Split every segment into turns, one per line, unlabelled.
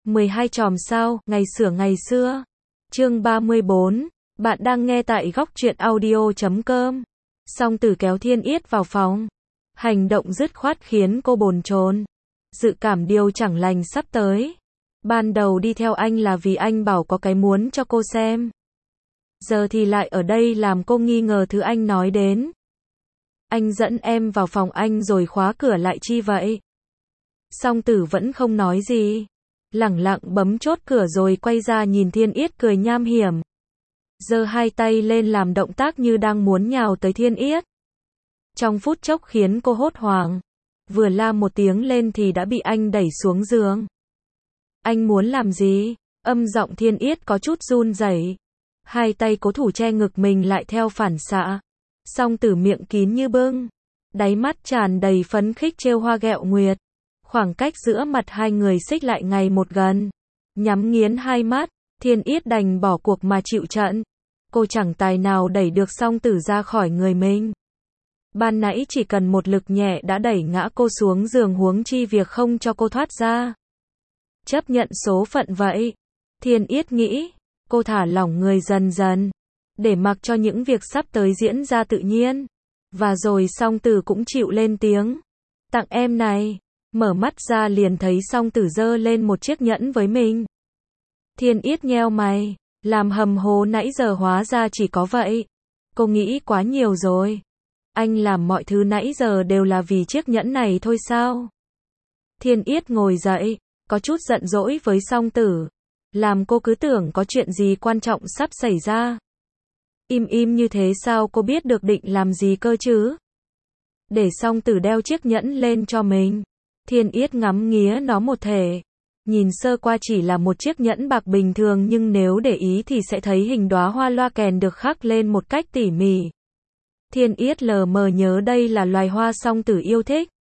12 chòm sao, ngày xưa. Chương 34, bạn đang nghe tại góc truyện audio.com. Song Tử kéo Thiên Yết vào phòng. Hành động dứt khoát khiến cô bồn chồn. Dự cảm điều chẳng lành sắp tới. Ban đầu đi theo anh là vì anh bảo có cái muốn cho cô xem. Giờ thì lại ở đây làm cô nghi ngờ thứ anh nói đến. Anh dẫn em vào phòng anh rồi khóa cửa lại chi vậy? Song Tử vẫn không nói gì. Lẳng lặng bấm chốt cửa rồi quay ra nhìn Thiên Yết cười nham hiểm. Giơ hai tay lên làm động tác như đang muốn nhào tới Thiên Yết. Trong phút chốc khiến cô hốt hoảng. Vừa la một tiếng lên thì đã bị anh đẩy xuống giường. Anh muốn làm gì? Âm giọng Thiên Yết có chút run rẩy. Hai tay cố thủ che ngực mình lại theo phản xạ. Song Tử miệng kín như bưng. Đáy mắt tràn đầy phấn khích trêu hoa ghẹo nguyệt. Khoảng cách giữa mặt hai người xích lại ngày một gần. Nhắm nghiến hai mắt, Thiên Yết đành bỏ cuộc mà chịu trận. Cô chẳng tài nào đẩy được Song Tử ra khỏi người mình. Ban nãy chỉ cần một lực nhẹ đã đẩy ngã cô xuống giường, huống chi việc không cho cô thoát ra. Chấp nhận số phận vậy. Thiên Yết nghĩ, cô thả lỏng người dần dần, để mặc cho những việc sắp tới diễn ra tự nhiên. Và rồi Song Tử cũng chịu lên tiếng. Tặng em này. Mở mắt ra liền thấy Song Tử giơ lên một chiếc nhẫn với mình. Thiên Yết nheo mày, làm hầm hố nãy giờ hóa ra chỉ có vậy. Cô nghĩ quá nhiều rồi. Anh làm mọi thứ nãy giờ đều là vì chiếc nhẫn này thôi sao? Thiên Yết ngồi dậy, có chút giận dỗi với Song Tử. Làm cô cứ tưởng có chuyện gì quan trọng sắp xảy ra. Im như thế sao cô biết được định làm gì cơ chứ? Để Song Tử đeo chiếc nhẫn lên cho mình. Thiên Yết ngắm nghía nó một thể. Nhìn sơ qua chỉ là một chiếc nhẫn bạc bình thường, nhưng nếu để ý thì sẽ thấy hình đóa hoa loa kèn được khắc lên một cách tỉ mỉ. Thiên Yết lờ mờ nhớ đây là loài hoa Song Tử yêu thích.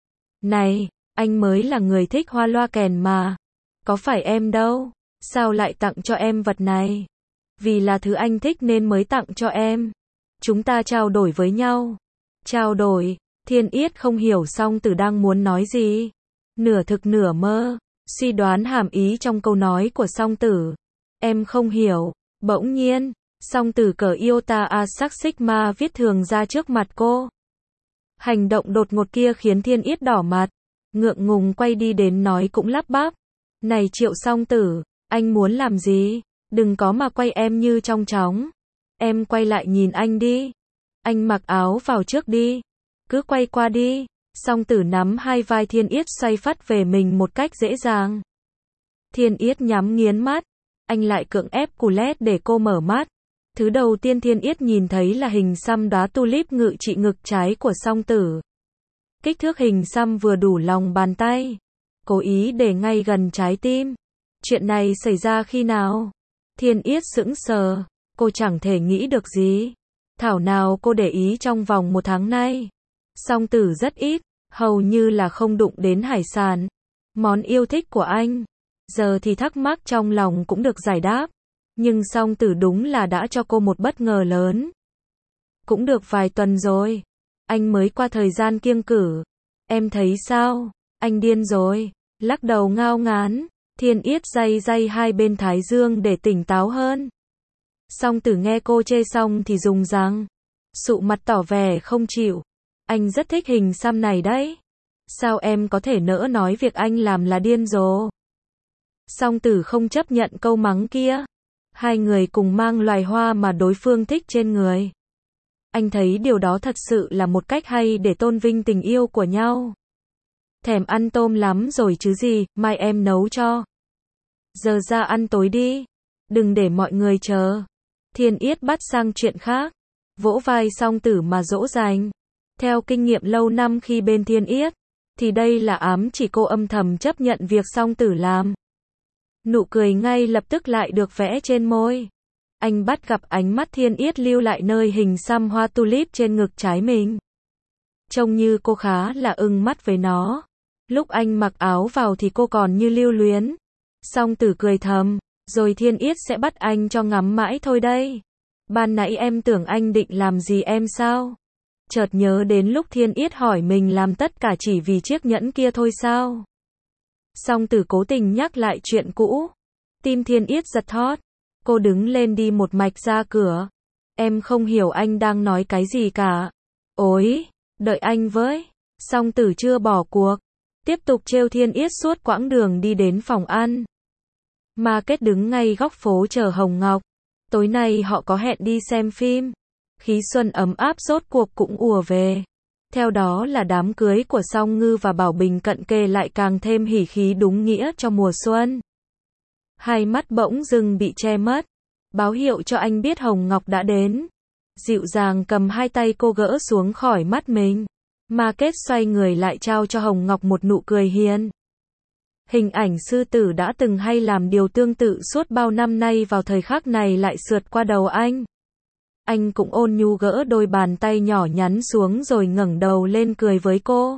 Này, anh mới là người thích hoa loa kèn mà. Có phải em đâu. Sao lại tặng cho em vật này? Vì là thứ anh thích nên mới tặng cho em. Chúng ta trao đổi với nhau. Trao đổi. Thiên Yết không hiểu Song Tử đang muốn nói gì. Nửa thực nửa mơ. Suy đoán hàm ý trong câu nói của Song Tử. Em không hiểu. Bỗng nhiên, Song Tử cởi Iota Asac Sigma viết thường ra trước mặt cô. Hành động đột ngột kia khiến Thiên Yết đỏ mặt. Ngượng ngùng quay đi đến nói cũng lắp bắp. Này Triệu Song Tử, anh muốn làm gì? Đừng có mà quay em như trong chóng. Em quay lại nhìn anh đi. Anh mặc áo vào trước đi. Cứ quay qua đi. Song Tử nắm hai vai Thiên Yết xoay phắt về mình một cách dễ dàng. Thiên Yết nhắm nghiến mắt. Anh lại cưỡng ép cù lét để cô mở mắt. Thứ đầu tiên Thiên Yết nhìn thấy là hình xăm đóa tulip ngự trị ngực trái của Song Tử. Kích thước hình xăm vừa đủ lòng bàn tay. Cố ý để ngay gần trái tim. Chuyện này xảy ra khi nào? Thiên Yết sững sờ. Cô chẳng thể nghĩ được gì. Thảo nào cô để ý trong vòng một tháng nay. Song Tử rất ít, hầu như là không đụng đến hải sản. Món yêu thích của anh. Giờ thì thắc mắc trong lòng cũng được giải đáp. Nhưng Song Tử đúng là đã cho cô một bất ngờ lớn. Cũng được vài tuần rồi. Anh mới qua thời gian kiêng cữ. Em thấy sao? Anh điên rồi. Lắc đầu ngao ngán. Thiên Yết day hai bên thái dương để tỉnh táo hơn. Song Tử nghe cô chê xong thì rùng răng. Sụ mặt tỏ vẻ không chịu. Anh rất thích hình xăm này đấy. Sao em có thể nỡ nói việc anh làm là điên rồ? Song Tử không chấp nhận câu mắng kia. Hai người cùng mang loài hoa mà đối phương thích trên người. Anh thấy điều đó thật sự là một cách hay để tôn vinh tình yêu của nhau. Thèm ăn tôm lắm rồi chứ gì, mai em nấu cho. Giờ ra ăn tối đi. Đừng để mọi người chờ. Thiên Yết bắt sang chuyện khác. Vỗ vai Song Tử mà dỗ dành. Theo kinh nghiệm lâu năm khi bên Thiên Yết, thì đây là ám chỉ cô âm thầm chấp nhận việc Song Tử làm. Nụ cười ngay lập tức lại được vẽ trên môi. Anh bắt gặp ánh mắt Thiên Yết lưu lại nơi hình xăm hoa tulip trên ngực trái mình. Trông như cô khá là ưng mắt với nó. Lúc anh mặc áo vào thì cô còn như lưu luyến. Song Tử cười thầm, rồi Thiên Yết sẽ bắt anh cho ngắm mãi thôi đây. Ban nãy em tưởng anh định làm gì em sao? Chợt nhớ đến lúc Thiên Yết hỏi mình làm tất cả chỉ vì chiếc nhẫn kia thôi sao? Song Tử cố tình nhắc lại chuyện cũ. Tim Thiên Yết giật thót. Cô đứng lên đi một mạch ra cửa. Em không hiểu anh đang nói cái gì cả. Ôi, đợi anh với. Song Tử chưa bỏ cuộc. Tiếp tục trêu Thiên Yết suốt quãng đường đi đến phòng ăn. Market đứng ngay góc phố chờ Hồng Ngọc. Tối nay họ có hẹn đi xem phim. Khí xuân ấm áp rốt cuộc cũng ùa về. Theo đó là đám cưới của Song Ngư và Bảo Bình cận kề lại càng thêm hỉ khí đúng nghĩa cho mùa xuân. Hai mắt bỗng dưng bị che mất. Báo hiệu cho anh biết Hồng Ngọc đã đến. Dịu dàng cầm hai tay cô gỡ xuống khỏi mắt mình. Market xoay người lại trao cho Hồng Ngọc một nụ cười hiền. Hình ảnh sư tử đã từng hay làm điều tương tự suốt bao năm nay vào thời khắc này lại sượt qua đầu anh. Anh cũng ôn nhu gỡ đôi bàn tay nhỏ nhắn xuống rồi ngẩng đầu lên cười với cô.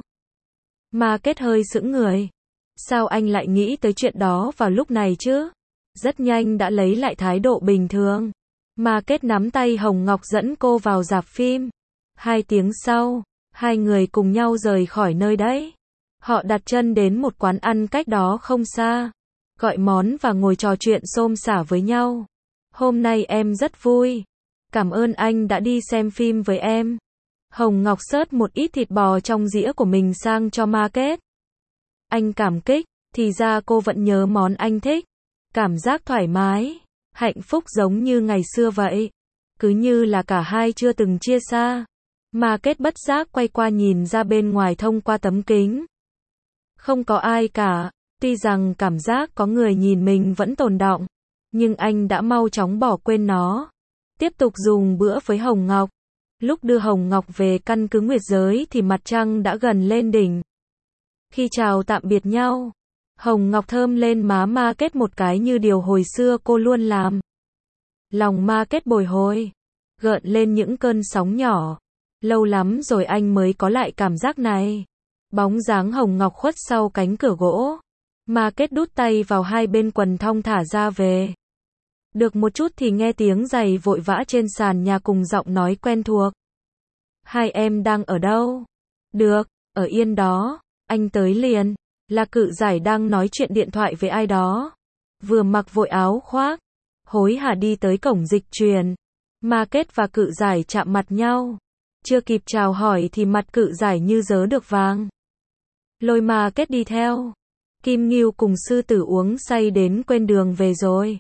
Market hơi sững người. Sao anh lại nghĩ tới chuyện đó vào lúc này chứ? Rất nhanh đã lấy lại thái độ bình thường. Market nắm tay Hồng Ngọc dẫn cô vào rạp phim. 2 tiếng sau, hai người cùng nhau rời khỏi nơi đấy. Họ đặt chân đến một quán ăn cách đó không xa. Gọi món và ngồi trò chuyện xôm xả với nhau. Hôm nay em rất vui. Cảm ơn anh đã đi xem phim với em. Hồng Ngọc xớt một ít thịt bò trong dĩa của mình sang cho Market. Anh cảm kích, thì ra cô vẫn nhớ món anh thích. Cảm giác thoải mái, hạnh phúc giống như ngày xưa vậy. Cứ như là cả hai chưa từng chia xa. Market bất giác quay qua nhìn ra bên ngoài thông qua tấm kính. Không có ai cả, tuy rằng cảm giác có người nhìn mình vẫn tồn đọng. Nhưng anh đã mau chóng bỏ quên nó. Tiếp tục dùng bữa với Hồng Ngọc. Lúc đưa Hồng Ngọc về căn cứ nguyệt giới thì mặt trăng đã gần lên đỉnh. Khi chào tạm biệt nhau, Hồng Ngọc thơm lên má Market một cái như điều hồi xưa cô luôn làm. Lòng Market bồi hồi, gợn lên những cơn sóng nhỏ. Lâu lắm rồi anh mới có lại cảm giác này. Bóng dáng Hồng Ngọc khuất sau cánh cửa gỗ. Market đút tay vào hai bên quần thong thả ra về. Được một chút thì nghe tiếng giày vội vã trên sàn nhà cùng giọng nói quen thuộc. Hai em đang ở đâu? Được, ở yên đó, anh tới liền. Là Cự Giải đang nói chuyện điện thoại với ai đó. Vừa mặc vội áo khoác, hối hả đi tới cổng dịch truyền. Market và Cự Giải chạm mặt nhau. Chưa kịp chào hỏi thì mặt Cự Giải như dớ được vàng. Lôi Market đi theo. Kim Ngưu cùng sư tử uống say đến quên đường về rồi.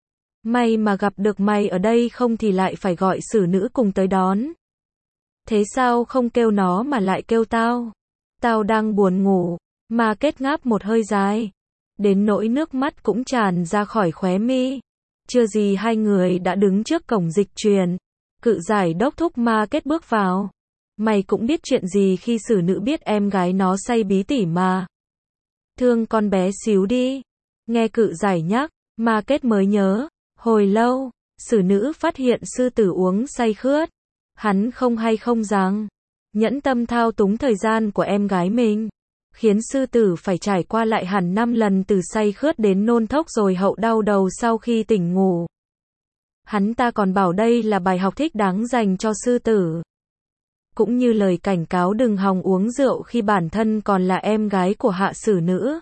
May mà gặp được mày ở đây không thì lại phải gọi xử nữ cùng tới đón. Thế sao không kêu nó mà lại kêu tao? Tao đang buồn ngủ. Market ngáp một hơi dài. Đến nỗi nước mắt cũng tràn ra khỏi khóe mi. Chưa gì hai người đã đứng trước cổng dịch truyền. Cự Giải đốc thúc Market bước vào. Mày cũng biết chuyện gì khi xử nữ biết em gái nó say bí tỉ mà. Thương con bé xíu đi. Nghe Cự Giải nhắc, Market mới nhớ. Hồi lâu, xử nữ phát hiện sư tử uống say khướt. Hắn không hay không rằng, nhẫn tâm thao túng thời gian của em gái mình. Khiến sư tử phải trải qua lại hẳn 5 lần từ say khướt đến nôn thốc rồi hậu đau đầu sau khi tỉnh ngủ. Hắn ta còn bảo đây là bài học thích đáng dành cho sư tử. Cũng như lời cảnh cáo đừng hòng uống rượu khi bản thân còn là em gái của hạ xử nữ.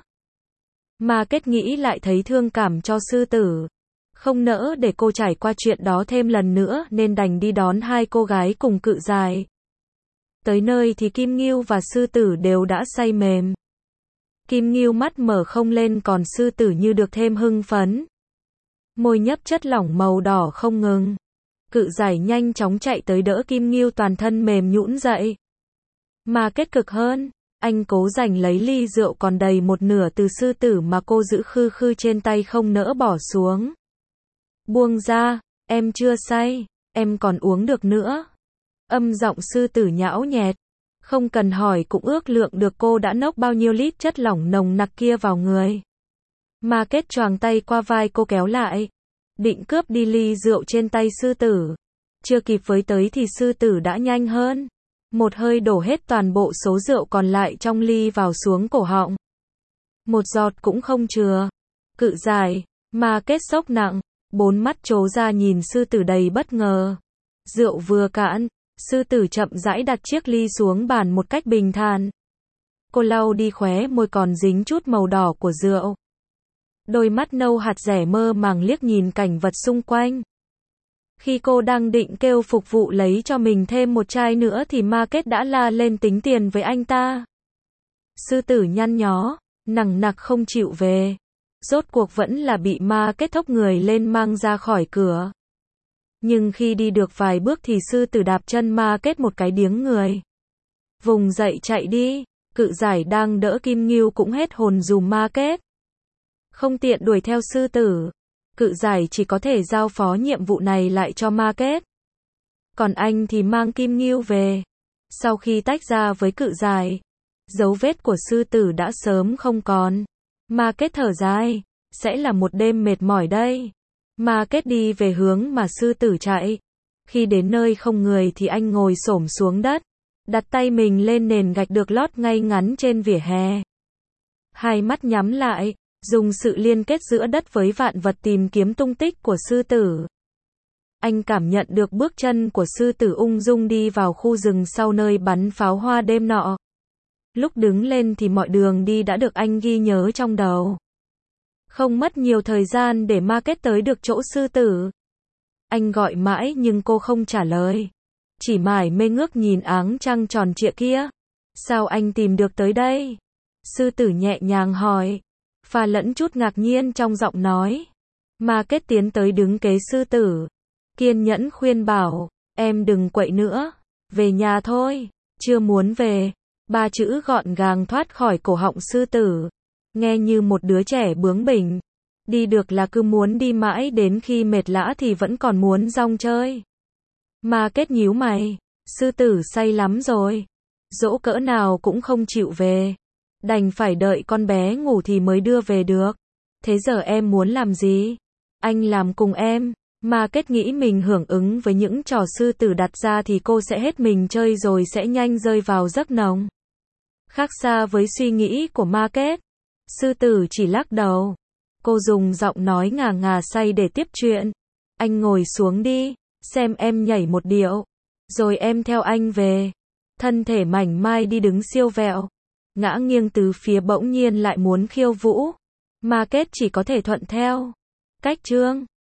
Market nghĩ lại thấy thương cảm cho sư tử. Không nỡ để cô trải qua chuyện đó thêm lần nữa nên đành đi đón hai cô gái cùng Cự Giải. Tới nơi thì Kim Ngưu và sư tử đều đã say mềm. Kim Ngưu mắt mở không lên còn sư tử như được thêm hưng phấn. Môi nhấp chất lỏng màu đỏ không ngừng. Cự Giải nhanh chóng chạy tới đỡ Kim Ngưu toàn thân mềm nhũn dậy. Mà kết cực hơn, anh cố giành lấy ly rượu còn đầy một nửa từ sư tử mà cô giữ khư khư trên tay không nỡ bỏ xuống. Buông ra, em chưa say, em còn uống được nữa. Âm giọng sư tử nhão nhẹt. Không cần hỏi cũng ước lượng được cô đã nốc bao nhiêu lít chất lỏng nồng nặc kia vào người. Market choàng tay qua vai cô kéo lại. Định cướp đi ly rượu trên tay sư tử. Chưa kịp với tới thì sư tử đã nhanh hơn. Một hơi đổ hết toàn bộ số rượu còn lại trong ly vào xuống cổ họng. Một giọt cũng không chừa. Cự Giải, Market sốc nặng. 4 mắt trố ra nhìn sư tử đầy bất ngờ. Rượu vừa cạn, sư tử chậm rãi đặt chiếc ly xuống bàn một cách bình thản. Cô lau đi khóe môi còn dính chút màu đỏ của rượu. Đôi mắt nâu hạt dẻ mơ màng liếc nhìn cảnh vật xung quanh. Khi cô đang định kêu phục vụ lấy cho mình thêm một chai nữa thì Market đã la lên tính tiền với anh ta. Sư tử nhăn nhó, nằng nặc không chịu về. Rốt cuộc vẫn là bị Market thốc người lên mang ra khỏi cửa. Nhưng khi đi được vài bước thì sư tử đạp chân Market một cái điếng người. Vùng dậy chạy đi, Cự Giải đang đỡ Kim Ngưu cũng hết hồn dùm Market. Không tiện đuổi theo sư tử. Cự Giải chỉ có thể giao phó nhiệm vụ này lại cho Market. Còn anh thì mang Kim Ngưu về. Sau khi tách ra với Cự Giải, dấu vết của sư tử đã sớm không còn. Market thở dài, sẽ là một đêm mệt mỏi đây. Market đi về hướng mà sư tử chạy. Khi đến nơi không người thì anh ngồi xổm xuống đất, đặt tay mình lên nền gạch được lót ngay ngắn trên vỉa hè. Hai mắt nhắm lại, dùng sự liên kết giữa đất với vạn vật tìm kiếm tung tích của sư tử. Anh cảm nhận được bước chân của sư tử ung dung đi vào khu rừng sau nơi bắn pháo hoa đêm nọ. Lúc đứng lên thì mọi đường đi đã được anh ghi nhớ trong đầu. Không mất nhiều thời gian để Market tới được chỗ sư tử. Anh gọi mãi nhưng cô không trả lời. Chỉ mải mê ngước nhìn áng trăng tròn trịa kia. Sao anh tìm được tới đây? Sư tử nhẹ nhàng hỏi, pha lẫn chút ngạc nhiên trong giọng nói. Market tiến tới đứng kế sư tử, kiên nhẫn khuyên bảo, em đừng quậy nữa, về nhà thôi. Chưa muốn về. Ba chữ gọn gàng thoát khỏi cổ họng sư tử, nghe như một đứa trẻ bướng bỉnh. Đi được là cứ muốn đi mãi đến khi mệt lã thì vẫn còn muốn rong chơi. Market nhíu mày, sư tử say lắm rồi, dỗ cỡ nào cũng không chịu về. Đành phải đợi con bé ngủ thì mới đưa về được. Thế giờ em muốn làm gì? Anh làm cùng em. Market nghĩ mình hưởng ứng với những trò sư tử đặt ra thì cô sẽ hết mình chơi rồi sẽ nhanh rơi vào giấc nồng. Khác xa với suy nghĩ của Market, sư tử chỉ lắc đầu. Cô dùng giọng nói ngà ngà say để tiếp chuyện. Anh ngồi xuống đi, xem em nhảy một điệu, rồi em theo anh về. Thân thể mảnh mai đi đứng siêu vẹo, ngã nghiêng từ phía bỗng nhiên lại muốn khiêu vũ. Market chỉ có thể thuận theo. Cách chương